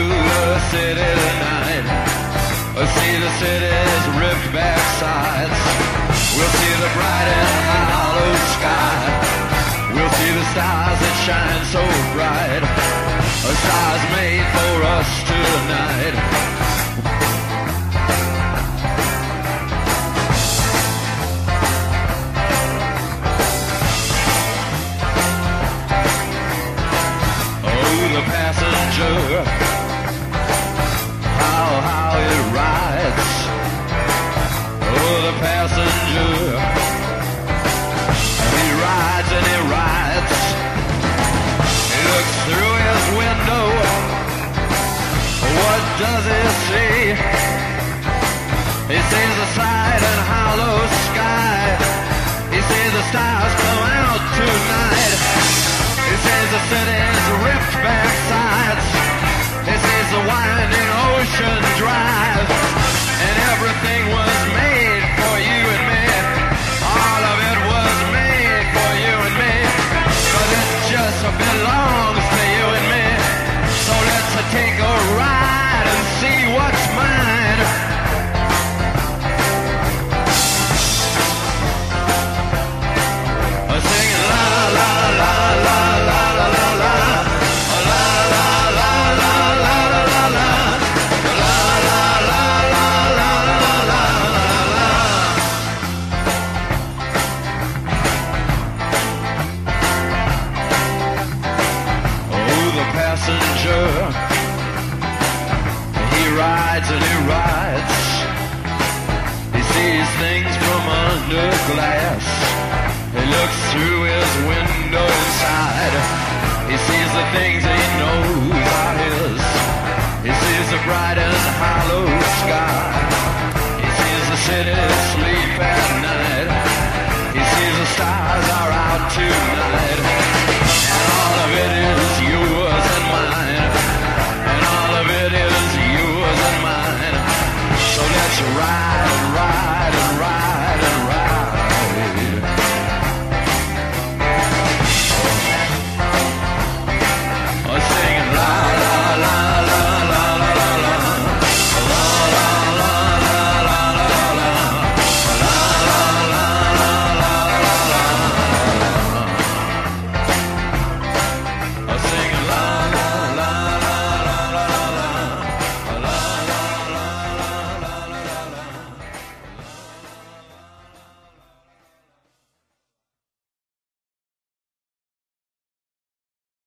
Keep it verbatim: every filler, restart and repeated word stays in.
through the city tonight. We'll see the city's ripped back sides. We'll see the bright and hollow sky. We'll see the stars that shine so bright. A stars made for us tonight. The passenger, how, how it rides. Oh, the passenger, he rides and he rides. He looks through his window. What does he see? He sees the side and hollow sky. He sees the stars come out tonight. He sees the city's ripped back sides. He sees the winding ocean drive. And everything was made for you and me. All of it was made for you and me. But it just belongs to you and me. So let's take a ride and see what's mine. Singing la la la la la la la la. Passenger, he rides and he rides. He sees things from under glass. He looks through his window inside. He sees the things he knows